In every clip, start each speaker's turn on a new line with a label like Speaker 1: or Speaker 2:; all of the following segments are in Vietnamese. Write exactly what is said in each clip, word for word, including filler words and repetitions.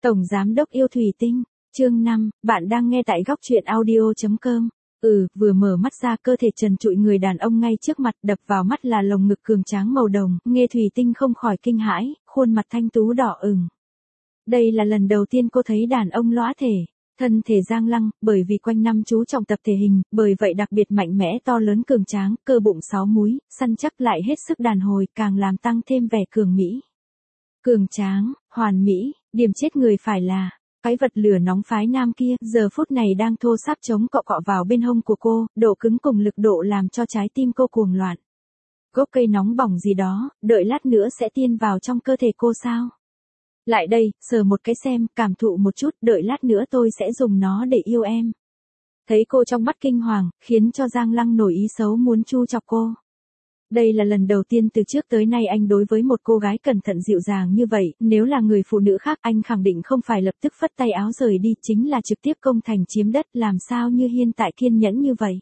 Speaker 1: Tổng Giám đốc yêu thủy tinh, chương năm, bạn đang nghe tại góc truyện audio.com. Ừ, vừa mở mắt ra cơ thể trần trụi người đàn ông ngay trước mặt, đập vào mắt là lồng ngực cường tráng màu đồng, nghe thủy tinh không khỏi kinh hãi, khuôn mặt thanh tú đỏ ửng. Đây là lần đầu tiên cô thấy đàn ông lõa thể, thân thể Giang Lăng, bởi vì quanh năm chú trọng tập thể hình, bởi vậy đặc biệt mạnh mẽ to lớn cường tráng, cơ bụng sáu múi, săn chắc lại hết sức đàn hồi, càng làm tăng thêm vẻ cường mỹ. Cường tráng, hoàn mỹ, điểm chết người phải là, cái vật lửa nóng phái nam kia, giờ phút này đang thô sáp chống cọ cọ vào bên hông của cô, độ cứng cùng lực độ làm cho trái tim cô cuồng loạn. Gốc cây nóng bỏng gì đó, đợi lát nữa sẽ tiên vào trong cơ thể cô sao? Lại đây, sờ một cái xem, cảm thụ một chút, đợi lát nữa tôi sẽ dùng nó để yêu em. Thấy cô trong mắt kinh hoàng, khiến cho Giang Lăng nổi ý xấu muốn chu chọc cô. Đây là lần đầu tiên từ trước tới nay anh đối với một cô gái cẩn thận dịu dàng như vậy, nếu là người phụ nữ khác anh khẳng định không phải lập tức phất tay áo rời đi, chính là trực tiếp công thành chiếm đất, làm sao như hiện tại kiên nhẫn như vậy.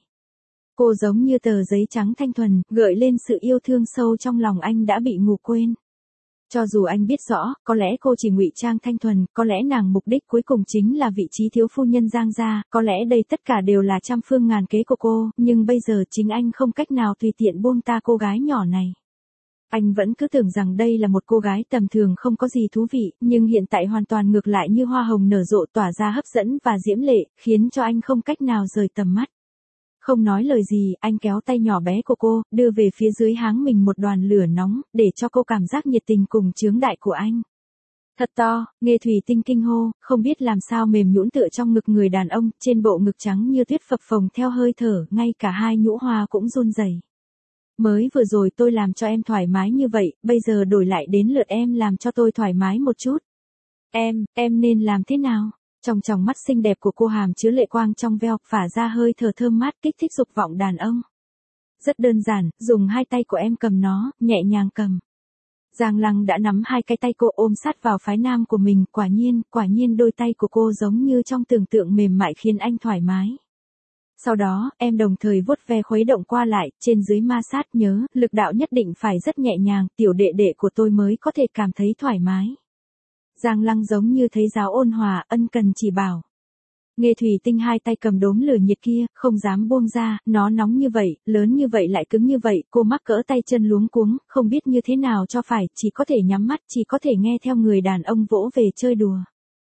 Speaker 1: Cô giống như tờ giấy trắng thanh thuần, gợi lên sự yêu thương sâu trong lòng anh đã bị ngủ quên. Cho dù anh biết rõ, có lẽ cô chỉ ngụy trang thanh thuần, có lẽ nàng mục đích cuối cùng chính là vị trí thiếu phu nhân Giang gia, có lẽ đây tất cả đều là trăm phương ngàn kế của cô, nhưng bây giờ chính anh không cách nào tùy tiện buông ta cô gái nhỏ này. Anh vẫn cứ tưởng rằng đây là một cô gái tầm thường không có gì thú vị, nhưng hiện tại hoàn toàn ngược lại như hoa hồng nở rộ tỏa ra hấp dẫn và diễm lệ, khiến cho anh không cách nào rời tầm mắt. Không nói lời gì, anh kéo tay nhỏ bé của cô, đưa về phía dưới háng mình một đoàn lửa nóng, để cho cô cảm giác nhiệt tình cùng chướng đại của anh. Thật to, nghe thủy tinh kinh hô, không biết làm sao mềm nhũn tựa trong ngực người đàn ông, trên bộ ngực trắng như tuyết phập phồng theo hơi thở, ngay cả hai nhũ hoa cũng run rẩy. Mới vừa rồi tôi làm cho em thoải mái như vậy, bây giờ đổi lại đến lượt em làm cho tôi thoải mái một chút. Em, em nên làm thế nào? Trong tròng mắt xinh đẹp của cô hàm chứa lệ quang trong veo, phả ra hơi thở thơm mát kích thích dục vọng đàn ông. Rất đơn giản, dùng hai tay của em cầm nó, nhẹ nhàng cầm. Giang Lăng đã nắm hai cái tay cô ôm sát vào phái nam của mình, quả nhiên, quả nhiên đôi tay của cô giống như trong tưởng tượng mềm mại khiến anh thoải mái. Sau đó, em đồng thời vuốt ve khuấy động qua lại, trên dưới ma sát, nhớ, lực đạo nhất định phải rất nhẹ nhàng, tiểu đệ đệ của tôi mới có thể cảm thấy thoải mái. Giang Lăng giống như thấy giáo ôn hòa, ân cần chỉ bảo. Nghe thủy tinh hai tay cầm đốm lửa nhiệt kia, không dám buông ra, nó nóng như vậy, lớn như vậy lại cứng như vậy, cô mắc cỡ tay chân luống cuống, không biết như thế nào cho phải, chỉ có thể nhắm mắt, chỉ có thể nghe theo người đàn ông vỗ về chơi đùa.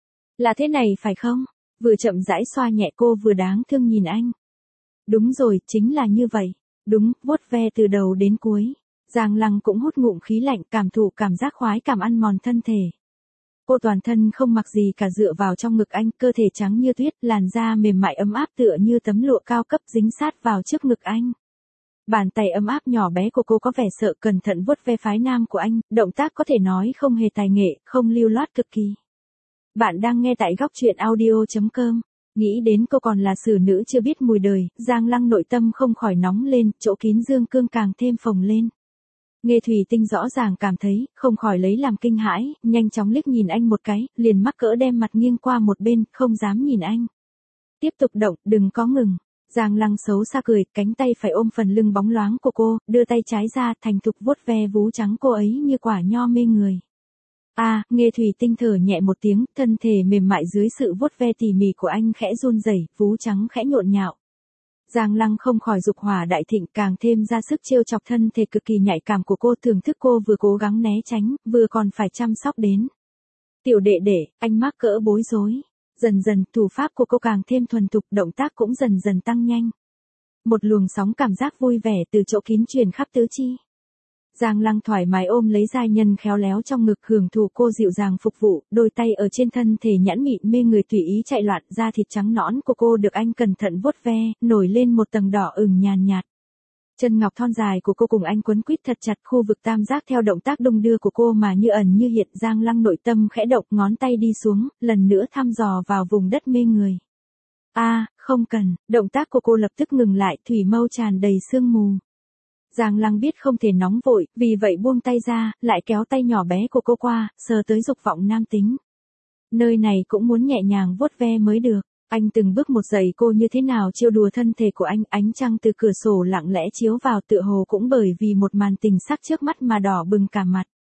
Speaker 1: Là thế này phải không? Vừa chậm rãi xoa nhẹ cô vừa đáng thương nhìn anh. Đúng rồi, chính là như vậy. Đúng, vuốt ve từ đầu đến cuối. Giang Lăng cũng hút ngụm khí lạnh, cảm thụ cảm giác khoái cảm ăn mòn thân thể. Cô toàn thân không mặc gì cả dựa vào trong ngực anh, cơ thể trắng như tuyết, làn da mềm mại ấm áp tựa như tấm lụa cao cấp dính sát vào trước ngực anh. Bàn tay ấm áp nhỏ bé của cô có vẻ sợ cẩn thận vuốt ve phái nam của anh, động tác có thể nói không hề tài nghệ, không lưu loát cực kỳ. Bạn đang nghe tại góc truyện audio.com. Nghĩ đến cô còn là xử nữ chưa biết mùi đời, Giang Lăng nội tâm không khỏi nóng lên, chỗ kín dương cương càng thêm phồng lên. Nghe thủy tinh rõ ràng cảm thấy, không khỏi lấy làm kinh hãi, nhanh chóng liếc nhìn anh một cái, liền mắc cỡ đem mặt nghiêng qua một bên, không dám nhìn anh. Tiếp tục động, đừng có ngừng. Giang Lăng xấu xa cười, cánh tay phải ôm phần lưng bóng loáng của cô, đưa tay trái ra, thành thục vuốt ve vú trắng cô ấy như quả nho mê người. A, à, nghe thủy tinh thở nhẹ một tiếng, thân thể mềm mại dưới sự vuốt ve tỉ mỉ của anh khẽ run rẩy, vú trắng khẽ nhộn nhạo. Giang Lăng không khỏi dục hỏa đại thịnh, càng thêm ra sức trêu chọc thân thể cực kỳ nhạy cảm của cô, thưởng thức cô vừa cố gắng né tránh, vừa còn phải chăm sóc đến. Tiểu đệ đệ, anh mắc cỡ bối rối. Dần dần, thủ pháp của cô càng thêm thuần thục, động tác cũng dần dần tăng nhanh. Một luồng sóng cảm giác vui vẻ từ chỗ kín truyền khắp tứ chi. Giang Lăng thoải mái ôm lấy giai nhân khéo léo trong ngực, hưởng thụ cô dịu dàng phục vụ, đôi tay ở trên thân thể nhẵn mịn mê người tùy ý chạy loạn, da thịt trắng nõn của cô được anh cẩn thận vuốt ve, nổi lên một tầng đỏ ửng nhàn nhạt. Chân ngọc thon dài của cô cùng anh quấn quýt thật chặt, khu vực tam giác theo động tác đung đưa của cô mà như ẩn như hiện. Giang Lăng nội tâm khẽ động, ngón tay đi xuống, lần nữa thăm dò vào vùng đất mê người. A, à, không cần, động tác của cô lập tức ngừng lại, thủy mâu tràn đầy sương mù. Giang Lăng biết không thể nóng vội, vì vậy buông tay ra, lại kéo tay nhỏ bé của cô qua, sờ tới dục vọng nam tính. Nơi này cũng muốn nhẹ nhàng vuốt ve mới được. Anh từng bước một giày cô như thế nào trêu đùa thân thể của anh, ánh trăng từ cửa sổ lặng lẽ chiếu vào, tựa hồ cũng bởi vì một màn tình sắc trước mắt mà đỏ bừng cả mặt.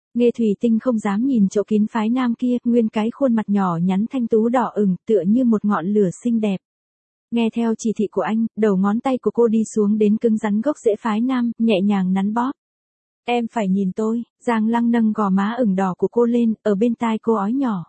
Speaker 1: Nghe Thủy Tinh không dám nhìn chỗ kín phái nam kia, nguyên cái khuôn mặt nhỏ nhắn thanh tú đỏ ửng tựa như một ngọn lửa xinh đẹp. Nghe theo chỉ thị của anh, đầu ngón tay của cô đi xuống đến cứng rắn gốc rễ phái nam, nhẹ nhàng nắn bóp. Em phải nhìn tôi, Giang Lăng nâng gò má ửng đỏ của cô lên, ở bên tai cô ói nhỏ.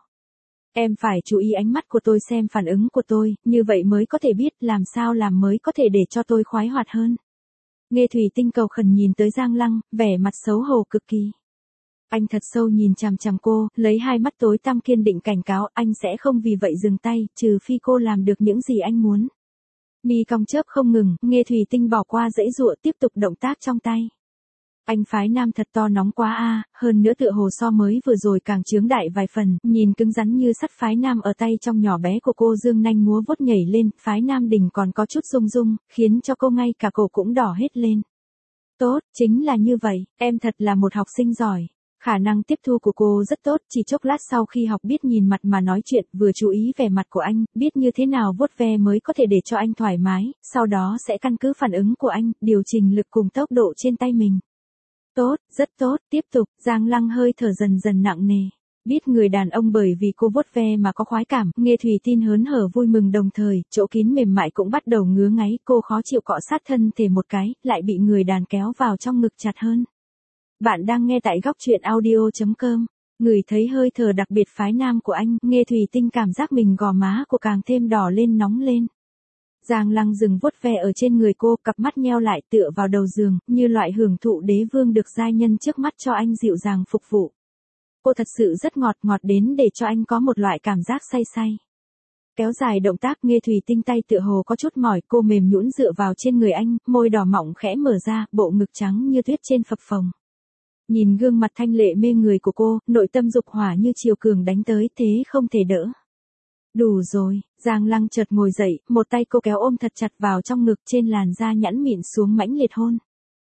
Speaker 1: Em phải chú ý ánh mắt của tôi xem phản ứng của tôi, như vậy mới có thể biết làm sao làm mới có thể để cho tôi khoái hoạt hơn. Nghe Thủy Tinh cầu khẩn nhìn tới Giang Lăng, vẻ mặt xấu hổ cực kỳ. Anh thật sâu nhìn chằm chằm cô, lấy hai mắt tối tăm kiên định cảnh cáo anh sẽ không vì vậy dừng tay, trừ phi cô làm được những gì anh muốn. Mi cong chớp không ngừng, Nghe Thủy Tinh bỏ qua dãy dụa tiếp tục động tác trong tay. Anh phái nam thật to nóng quá a, hơn nữa tựa hồ so mới vừa rồi càng chướng đại vài phần, nhìn cứng rắn như sắt phái nam ở tay trong nhỏ bé của cô dương nanh múa vuốt nhảy lên, phái nam đỉnh còn có chút rung rung, khiến cho cô ngay cả cổ cũng đỏ hết lên. Tốt, chính là như vậy, em thật là một học sinh giỏi. Khả năng tiếp thu của cô rất tốt, chỉ chốc lát sau khi học biết nhìn mặt mà nói chuyện, vừa chú ý vẻ mặt của anh, biết như thế nào vuốt ve mới có thể để cho anh thoải mái, sau đó sẽ căn cứ phản ứng của anh, điều chỉnh lực cùng tốc độ trên tay mình. Tốt, rất tốt, tiếp tục, Giang Lăng hơi thở dần dần nặng nề. Biết người đàn ông bởi vì cô vuốt ve mà có khoái cảm, Nghe Thủy Tinh hớn hở vui mừng đồng thời, chỗ kín mềm mại cũng bắt đầu ngứa ngáy, cô khó chịu cọ sát thân thể một cái, lại bị người đàn kéo vào trong ngực chặt hơn. Bạn đang nghe tại góc truyện audio chấm com. Người thấy hơi thở đặc biệt phái nam của anh, Nghe Thủy Tinh cảm giác mình gò má của càng thêm đỏ lên nóng lên. Giang Lăng dừng vuốt ve ở trên người cô, cặp mắt nheo lại tựa vào đầu giường, như loại hưởng thụ đế vương được giai nhân trước mắt cho anh dịu dàng phục vụ. Cô thật sự rất ngọt ngọt đến để cho anh có một loại cảm giác say say. Kéo dài động tác, Nghe Thủy Tinh tay tựa hồ có chút mỏi, cô mềm nhũn dựa vào trên người anh, môi đỏ mọng khẽ mở ra, bộ ngực trắng như tuyết trên phập phồng. Nhìn gương mặt thanh lệ mê người của cô, nội tâm dục hỏa như triều cường đánh tới, thế không thể đỡ. Đủ rồi, Giang Lăng chợt ngồi dậy, một tay cô kéo ôm thật chặt vào trong ngực, trên làn da nhẵn mịn xuống mãnh liệt hôn.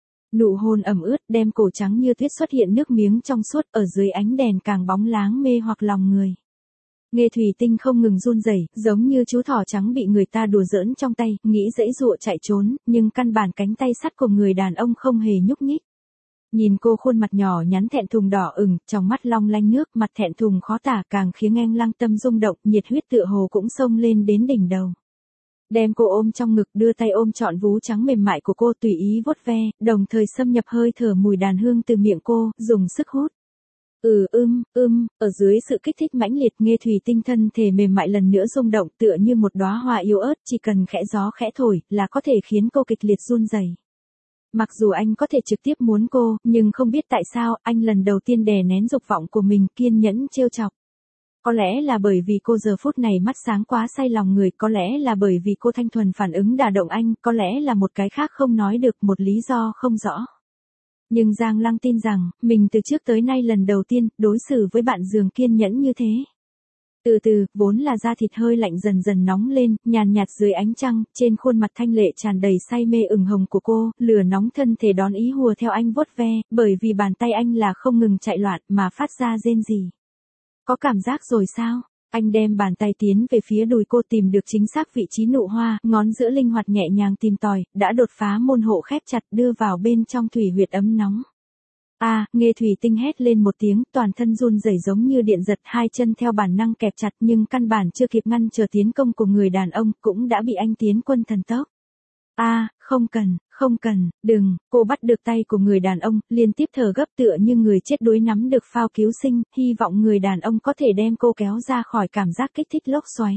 Speaker 1: Nụ hôn ẩm ướt, đem cổ trắng như tuyết xuất hiện nước miếng trong suốt, ở dưới ánh đèn càng bóng láng mê hoặc lòng người. Nghe Thủy Tinh không ngừng run rẩy, giống như chú thỏ trắng bị người ta đùa giỡn trong tay, nghĩ dãy dụa chạy trốn, nhưng căn bản cánh tay sắt của người đàn ông không hề nhúc nhích. Nhìn cô khuôn mặt nhỏ nhắn thẹn thùng đỏ ửng, trong mắt long lanh nước, mặt thẹn thùng khó tả, càng khiến anh Lăng tâm rung động, nhiệt huyết tựa hồ cũng xông lên đến đỉnh đầu. Đem cô ôm trong ngực, đưa tay ôm trọn vú trắng mềm mại của cô, tùy ý vuốt ve, đồng thời xâm nhập hơi thở mùi đàn hương từ miệng cô, dùng sức hút. Ừ ưm, ưm, ở dưới sự kích thích mãnh liệt, Nghe Thủy Tinh thân thể mềm mại lần nữa rung động, tựa như một đóa hoa yếu ớt, chỉ cần khẽ gió khẽ thổi, là có thể khiến cô kịch liệt run rẩy. Mặc dù anh có thể trực tiếp muốn cô, nhưng không biết tại sao, anh lần đầu tiên đè nén dục vọng của mình, kiên nhẫn trêu chọc. Có lẽ là bởi vì cô giờ phút này mắt sáng quá say lòng người, có lẽ là bởi vì cô thanh thuần phản ứng đả động anh, có lẽ là một cái khác không nói được, một lý do không rõ. Nhưng Giang Lăng tin rằng, mình từ trước tới nay lần đầu tiên, đối xử với bạn giường kiên nhẫn như thế. Từ từ, vốn là da thịt hơi lạnh dần dần nóng lên, nhàn nhạt dưới ánh trăng, trên khuôn mặt thanh lệ tràn đầy say mê ửng hồng của cô, lửa nóng thân thể đón ý hùa theo anh vuốt ve, bởi vì bàn tay anh là không ngừng chạy loạn mà phát ra rên rỉ. Có cảm giác rồi sao? Anh đem bàn tay tiến về phía đùi cô, tìm được chính xác vị trí nụ hoa, ngón giữa linh hoạt nhẹ nhàng tìm tòi, đã đột phá môn hộ khép chặt, đưa vào bên trong thủy huyệt ấm nóng. A, à, Nghe Thủy Tinh hét lên một tiếng, toàn thân run rẩy giống như điện giật, hai chân theo bản năng kẹp chặt, nhưng căn bản chưa kịp ngăn trở tiến công của người đàn ông, cũng đã bị anh tiến quân thần tốc. A, à, không cần, không cần, đừng, cô bắt được tay của người đàn ông, liên tiếp thở gấp tựa như người chết đuối nắm được phao cứu sinh, hy vọng người đàn ông có thể đem cô kéo ra khỏi cảm giác kích thích lốc xoáy.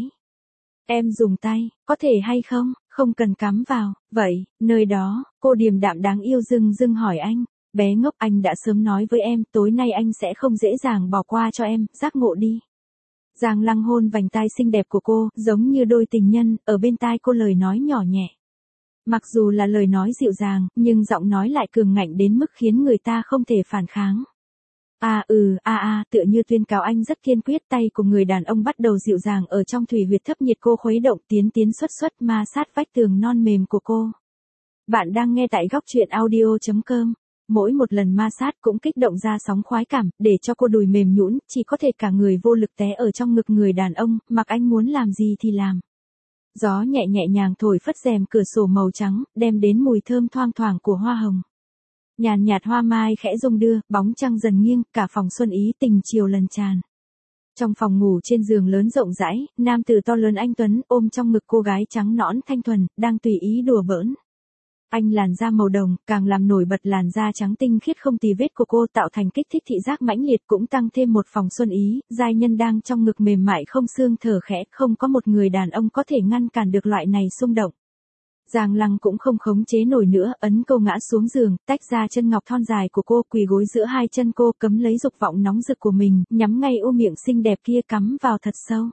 Speaker 1: Em dùng tay, có thể hay không, không cần cắm vào, vậy, nơi đó, cô điềm đạm đáng yêu dưng dưng hỏi anh. Bé ngốc, anh đã sớm nói với em, tối nay anh sẽ không dễ dàng bỏ qua cho em, giác ngộ đi. Giang Lăng hôn vành tai xinh đẹp của cô, giống như đôi tình nhân, ở bên tai cô lời nói nhỏ nhẹ. Mặc dù là lời nói dịu dàng, nhưng giọng nói lại cường ngạnh đến mức khiến người ta không thể phản kháng. À ừ, a à, a, à, tựa như tuyên cáo anh rất kiên quyết, tay của người đàn ông bắt đầu dịu dàng ở trong thủy huyệt thấp nhiệt cô khuấy động, tiến tiến xuất xuất ma sát vách tường non mềm của cô. Bạn đang nghe tại góc truyện audio chấm com. Mỗi một lần ma sát cũng kích động ra sóng khoái cảm, để cho cô đùi mềm nhũn, chỉ có thể cả người vô lực té ở trong ngực người đàn ông, mặc anh muốn làm gì thì làm. Gió nhẹ nhẹ nhàng thổi phất rèm cửa sổ màu trắng, đem đến mùi thơm thoang thoảng của hoa hồng. Nhàn nhạt hoa mai khẽ rung đưa, bóng trăng dần nghiêng, cả phòng xuân ý tình chiều lần tràn. Trong phòng ngủ trên giường lớn rộng rãi, nam tử to lớn anh tuấn ôm trong ngực cô gái trắng nõn thanh thuần, đang tùy ý đùa bỡn. Anh làn da màu đồng, càng làm nổi bật làn da trắng tinh khiết không tì vết của cô, tạo thành kích thích thị giác mãnh liệt, cũng tăng thêm một phòng xuân ý. Giai nhân đang trong ngực mềm mại không xương thở khẽ, không có một người đàn ông có thể ngăn cản được loại này xung động. Giang Lăng cũng không khống chế nổi nữa, ấn cô ngã xuống giường, tách ra chân ngọc thon dài của cô, quỳ gối giữa hai chân cô, cấm lấy dục vọng nóng rực của mình, nhắm ngay u miệng xinh đẹp kia cắm vào thật sâu.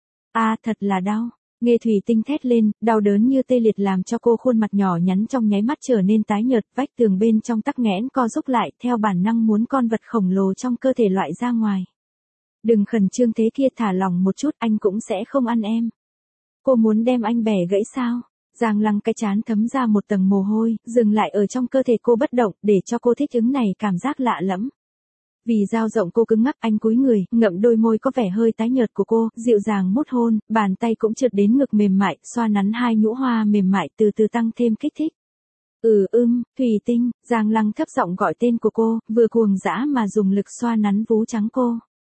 Speaker 1: A à, thật là đau. Nghe Thủy Tinh thét lên, đau đớn như tê liệt làm cho cô khuôn mặt nhỏ nhắn trong nháy mắt trở nên tái nhợt, vách tường bên trong tắc nghẽn co rúm lại, theo bản năng muốn con vật khổng lồ trong cơ thể loại ra ngoài. Đừng khẩn trương thế kia, thả lỏng một chút, anh cũng sẽ không ăn em. Cô muốn đem anh bẻ gãy sao? Giang Lăng cái trán thấm ra một tầng mồ hôi, dừng lại ở trong cơ thể cô bất động, để cho cô thích ứng này cảm giác lạ lẫm. Vì dao rộng cô cứng ngắc, anh cúi người, ngậm đôi môi có vẻ hơi tái nhợt của cô, dịu dàng mút hôn, bàn tay cũng trượt đến ngực mềm mại, xoa nắn hai nhũ hoa mềm mại, từ từ tăng thêm kích thích. Ừ ưm, Thủy Tinh, Giang Lăng thấp giọng gọi tên của cô, vừa cuồng dã mà dùng lực xoa nắn vú trắng cô.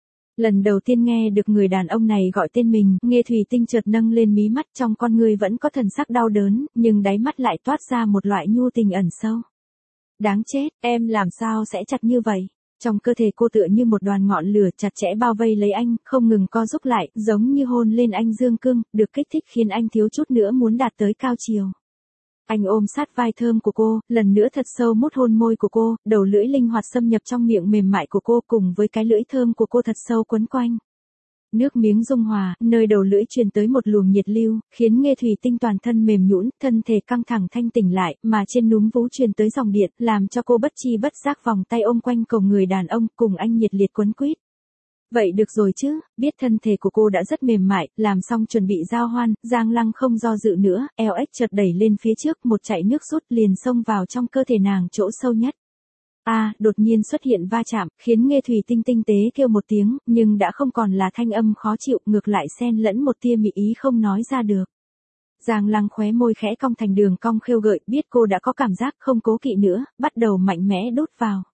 Speaker 1: Lần đầu tiên nghe được người đàn ông này gọi tên mình, Nghe Thủy Tinh chợt nâng lên mí mắt, trong con người vẫn có thần sắc đau đớn, nhưng đáy mắt lại toát ra một loại nhu tình ẩn sâu. Đáng chết, em làm sao sẽ chặt như vậy? Trong cơ thể cô tựa như một đoàn ngọn lửa chặt chẽ bao vây lấy anh, không ngừng co rúm lại, giống như hôn lên anh dương cương, được kích thích khiến anh thiếu chút nữa muốn đạt tới cao chiều. Anh ôm sát vai thơm của cô, lần nữa thật sâu mút hôn môi của cô, đầu lưỡi linh hoạt xâm nhập trong miệng mềm mại của cô, cùng với cái lưỡi thơm của cô thật sâu quấn quanh. Nước miếng dung hòa, nơi đầu lưỡi truyền tới một luồng nhiệt lưu, khiến Nghe Thủy Tinh toàn thân mềm nhũn, thân thể căng thẳng thanh tỉnh lại, mà trên núm vú truyền tới dòng điện, làm cho cô bất chi bất giác vòng tay ôm quanh cổ người đàn ông, cùng anh nhiệt liệt quấn quýt. Vậy được rồi chứ, biết thân thể của cô đã rất mềm mại, làm xong chuẩn bị giao hoan, Giang Lăng không do dự nữa, eo ếch chợt đẩy lên phía trước, một chạy nước rút liền xông vào trong cơ thể nàng chỗ sâu nhất. A, à, đột nhiên xuất hiện va chạm, khiến Nghe Thủy Tinh tinh tế kêu một tiếng, nhưng đã không còn là thanh âm khó chịu, ngược lại xen lẫn một tia mị ý không nói ra được. Giang Lăng khóe môi khẽ cong thành đường cong khêu gợi, biết cô đã có cảm giác không cố kỵ nữa, bắt đầu mạnh mẽ đút vào.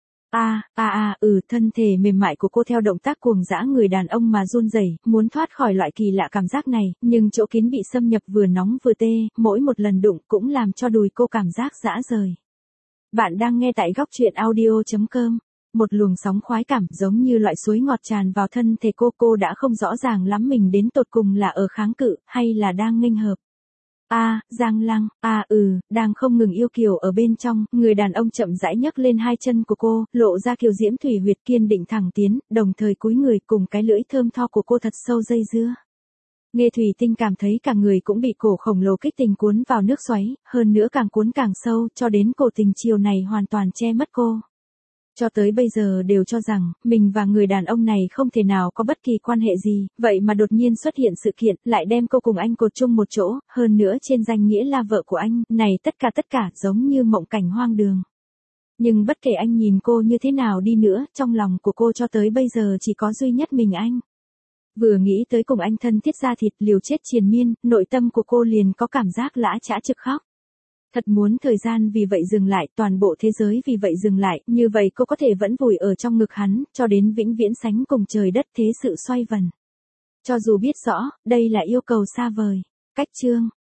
Speaker 1: A, a a, ừ, thân thể mềm mại của cô theo động tác cuồng dã người đàn ông mà run rẩy, muốn thoát khỏi loại kỳ lạ cảm giác này, nhưng chỗ kín bị xâm nhập vừa nóng vừa tê, mỗi một lần đụng cũng làm cho đùi cô cảm giác rã rời. Bạn đang nghe tại góc truyện audio chấm com. Một luồng sóng khoái cảm giống như loại suối ngọt tràn vào thân thể cô, cô đã không rõ ràng lắm mình đến tột cùng là ở kháng cự, hay là đang nghênh hợp. A, à, Giang Lăng, a à, ừ, đang không ngừng yêu kiều ở bên trong, người đàn ông chậm rãi nhấc lên hai chân của cô, lộ ra kiều diễm thủy huyệt kiên định thẳng tiến, đồng thời cúi người cùng cái lưỡi thơm tho của cô thật sâu dây dưa. Nghe Thủy Tinh cảm thấy cả người cũng bị cổ khổng lồ kích tình cuốn vào nước xoáy, hơn nữa càng cuốn càng sâu, cho đến cổ tình chiều này hoàn toàn che mất cô. Cho tới bây giờ đều cho rằng, mình và người đàn ông này không thể nào có bất kỳ quan hệ gì, vậy mà đột nhiên xuất hiện sự kiện, lại đem cô cùng anh cột chung một chỗ, hơn nữa trên danh nghĩa là vợ của anh, này tất cả tất cả giống như mộng cảnh hoang đường. Nhưng bất kể anh nhìn cô như thế nào đi nữa, trong lòng của cô cho tới bây giờ chỉ có duy nhất mình anh. Vừa nghĩ tới cùng anh thân thiết da thịt liều chết triền miên, nội tâm của cô liền có cảm giác lã chã trực khóc. Thật muốn thời gian vì vậy dừng lại, toàn bộ thế giới vì vậy dừng lại, như vậy cô có thể vẫn vùi ở trong ngực hắn, cho đến vĩnh viễn sánh cùng trời đất thế sự xoay vần. Cho dù biết rõ, đây là yêu cầu xa vời. Cách chương